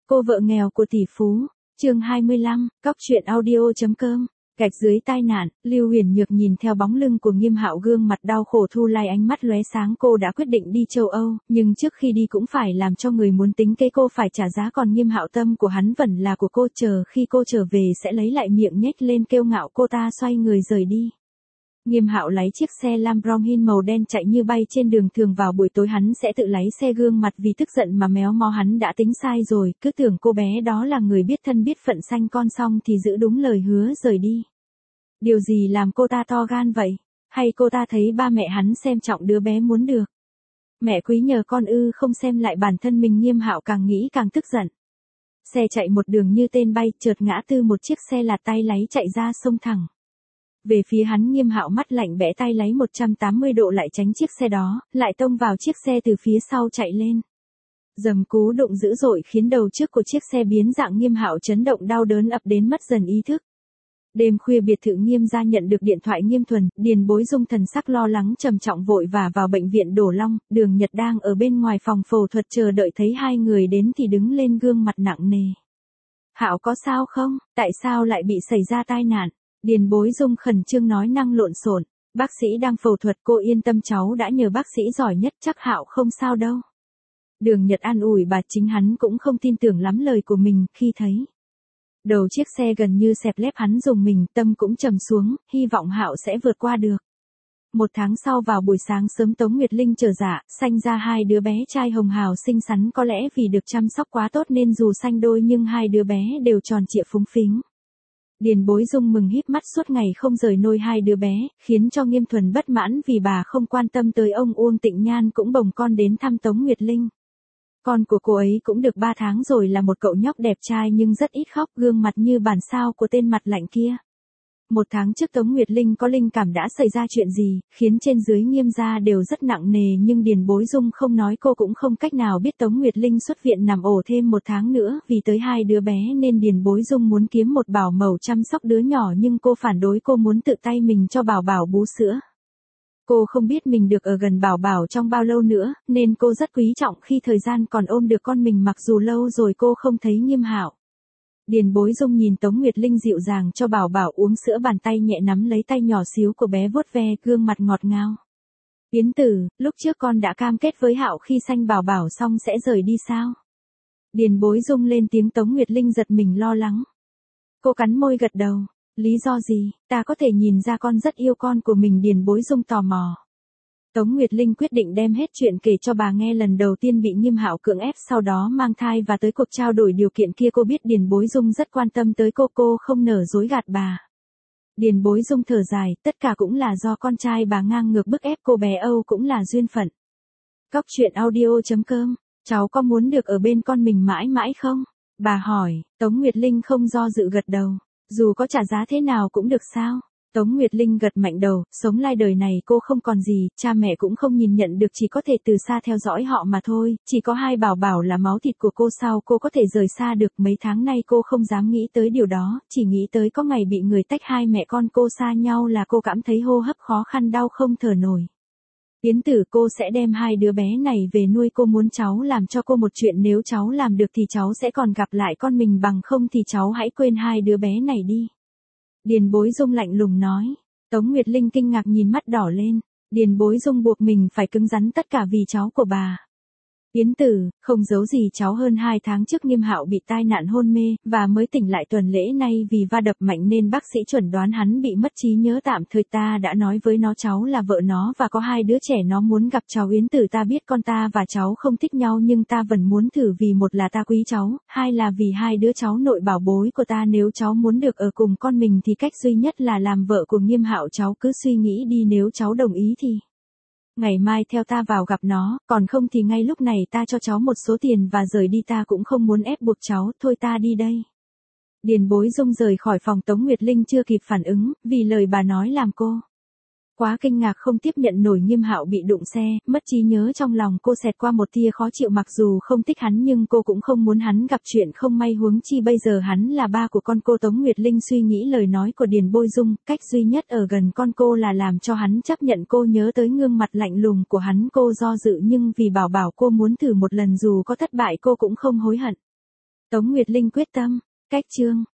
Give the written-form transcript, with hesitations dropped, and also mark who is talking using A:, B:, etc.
A: Cô vợ nghèo của tỷ phú, chương 25, cóc truyện audio.com. Gạch dưới tai nạn, Lưu Huyền Nhược nhìn theo bóng lưng của Nghiêm Hạo, gương mặt đau khổ thu lại, ánh mắt lóe sáng. Cô đã quyết định đi châu Âu, nhưng trước khi đi cũng phải làm cho người muốn tính kế cô phải trả giá. Còn Nghiêm Hạo, tâm của hắn vẫn là của cô, chờ khi cô trở về sẽ lấy lại miệng nhếch lên kiêu ngạo. Cô ta xoay người rời đi. Nghiêm Hạo lấy chiếc xe Lamborghini màu đen chạy như bay trên đường. Thường vào buổi tối hắn sẽ tự lái xe, gương mặt vì tức giận mà méo mó. Hắn đã tính sai rồi, cứ tưởng cô bé đó là người biết thân biết phận, sanh con xong thì giữ đúng lời hứa rời đi. Điều gì làm cô ta to gan vậy? Hay cô ta thấy ba mẹ hắn xem trọng đứa bé muốn được mẹ quý nhờ con ư, không xem lại bản thân mình. Nghiêm Hạo càng nghĩ càng tức giận. Xe chạy một đường như tên bay, chợt ngã tư, một chiếc xe lạt tay lái chạy ra sông thẳng về phía hắn. Nghiêm Hạo mắt lạnh bẽ tay lái 180 độ lại tránh chiếc xe đó, lại tông vào chiếc xe từ phía sau chạy lên. Dầm, cú đụng dữ dội khiến đầu trước của chiếc xe biến dạng. Nghiêm Hạo chấn động, đau đớn ập đến, mất dần ý thức. Đêm khuya, biệt thự Nghiêm gia nhận được điện thoại Nghiêm Thuần. Điền Bối Dung thần sắc lo lắng trầm trọng vội vã vào bệnh viện Đổ Long. Đường Nhật đang ở bên ngoài phòng phẫu thuật chờ đợi, thấy hai người đến thì đứng lên, gương mặt nặng nề. Hạo có sao không? Tại sao lại bị xảy ra tai nạn? Điền Bối Dung khẩn trương nói năng lộn xộn. Bác sĩ đang phẫu thuật, cô yên tâm, cháu đã nhờ bác sĩ giỏi nhất, chắc Hạo không sao đâu. Đường Nhật an ủi bà, chính hắn cũng không tin tưởng lắm lời của mình. Khi thấy đầu chiếc xe gần như xẹp lép, hắn dùng mình, tâm cũng trầm xuống, hy vọng Hạo sẽ vượt qua được. Một tháng sau, vào buổi sáng sớm, Tống Nguyệt Linh trở dạ, sanh ra hai đứa bé trai hồng hào xinh xắn. Có lẽ vì được chăm sóc quá tốt nên dù sanh đôi nhưng hai đứa bé đều tròn trịa phúng phính. Điền Bối Dung mừng híp mắt suốt ngày không rời nôi hai đứa bé, khiến cho Nghiêm Thuần bất mãn vì bà không quan tâm tới ông. Uông Tịnh Nhan cũng bồng con đến thăm Tống Nguyệt Linh. Con của cô ấy cũng được 3 tháng rồi, là một cậu nhóc đẹp trai nhưng rất ít khóc, gương mặt như bản sao của tên mặt lạnh kia. Một tháng trước Tống Nguyệt Linh có linh cảm đã xảy ra chuyện gì, khiến trên dưới Nghiêm gia đều rất nặng nề, nhưng Điền Bối Dung không nói, cô cũng không cách nào biết. Tống Nguyệt Linh xuất viện nằm ổ thêm 1 tháng nữa, vì tới hai đứa bé nên Điền Bối Dung muốn kiếm một bảo mẫu chăm sóc đứa nhỏ, nhưng cô phản đối, cô muốn tự tay mình cho Bảo Bảo bú sữa. Cô không biết mình được ở gần Bảo Bảo trong bao lâu nữa, nên cô rất quý trọng khi thời gian còn ôm được con mình, mặc dù lâu rồi cô không thấy Nghiêm Hạo. Điền Bối Dung nhìn Tống Nguyệt Linh dịu dàng cho Bảo Bảo uống sữa, bàn tay nhẹ nắm lấy tay nhỏ xíu của bé vuốt ve, gương mặt ngọt ngào. Yến Tử, lúc trước con đã cam kết với Hạo khi sanh Bảo Bảo xong sẽ rời đi sao? Điền Bối Dung lên tiếng. Tống Nguyệt Linh giật mình lo lắng. Cô cắn môi gật đầu. Lý do gì? Ta có thể nhìn ra con rất yêu con của mình. Điền Bối Dung tò mò. Tống Nguyệt Linh quyết định đem hết chuyện kể cho bà nghe. Lần đầu tiên bị Nghiêm Hạo cưỡng ép, sau đó mang thai và tới cuộc trao đổi điều kiện kia, cô biết Điền Bối Dung rất quan tâm tới cô không nỡ dối gạt bà. Điền Bối Dung thở dài, tất cả cũng là do con trai bà ngang ngược bức ép cô bé Âu, cũng là duyên phận. Cóc truyện audio.com. Cháu có muốn được ở bên con mình mãi mãi không? Bà hỏi. Tống Nguyệt Linh không do dự gật đầu. Dù có trả giá thế nào cũng được sao? Tống Nguyệt Linh gật mạnh đầu, sống lai đời này cô không còn gì, cha mẹ cũng không nhìn nhận được, chỉ có thể từ xa theo dõi họ mà thôi. Chỉ có hai Bảo Bảo là máu thịt của cô, sao cô có thể rời xa được? Mấy tháng nay cô không dám nghĩ tới điều đó, chỉ nghĩ tới có ngày bị người tách hai mẹ con cô xa nhau là cô cảm thấy hô hấp khó khăn, đau không thở nổi. Yến Tử, cô sẽ đem hai đứa bé này về nuôi. Cô muốn cháu làm cho cô một chuyện, nếu cháu làm được thì cháu sẽ còn gặp lại con mình, bằng không thì cháu hãy quên hai đứa bé này đi. Điền Bối Dung lạnh lùng nói. Tống Nguyệt Linh kinh ngạc nhìn mắt đỏ lên. Điền Bối Dung buộc mình phải cứng rắn, tất cả vì cháu của bà. Yến Tử, không giấu gì cháu, hơn 2 tháng trước Nghiêm Hạo bị tai nạn hôn mê, và mới tỉnh lại tuần lễ nay. Vì va đập mạnh nên bác sĩ chuẩn đoán hắn bị mất trí nhớ tạm thời. Ta đã nói với nó cháu là vợ nó và có 2 đứa trẻ, nó muốn gặp cháu. Yến Tử, ta biết con ta và cháu không thích nhau, nhưng ta vẫn muốn thử, vì một là ta quý cháu, hai là vì hai đứa cháu nội bảo bối của ta. Nếu cháu muốn được ở cùng con mình thì cách duy nhất là làm vợ của Nghiêm Hạo. Cháu cứ suy nghĩ đi, nếu cháu đồng ý thì ngày mai theo ta vào gặp nó, còn không thì ngay lúc này ta cho cháu một số tiền và rời đi. Ta cũng không muốn ép buộc cháu, thôi ta đi đây. Điền Bối Dung rời khỏi phòng. Tống Nguyệt Linh chưa kịp phản ứng, vì lời bà nói làm cô quá kinh ngạc, không tiếp nhận nổi. Nghiêm Hạo bị đụng xe, mất trí nhớ, trong lòng cô xẹt qua một tia khó chịu. Mặc dù không thích hắn nhưng cô cũng không muốn hắn gặp chuyện không may, huống chi bây giờ hắn là ba của con cô. Tống Nguyệt Linh suy nghĩ lời nói của Điền Bối Dung, cách duy nhất ở gần con cô là làm cho hắn chấp nhận cô. Nhớ tới gương mặt lạnh lùng của hắn, cô do dự, nhưng vì Bảo Bảo cô muốn thử một lần, dù có thất bại cô cũng không hối hận. Tống Nguyệt Linh quyết tâm, cách chương.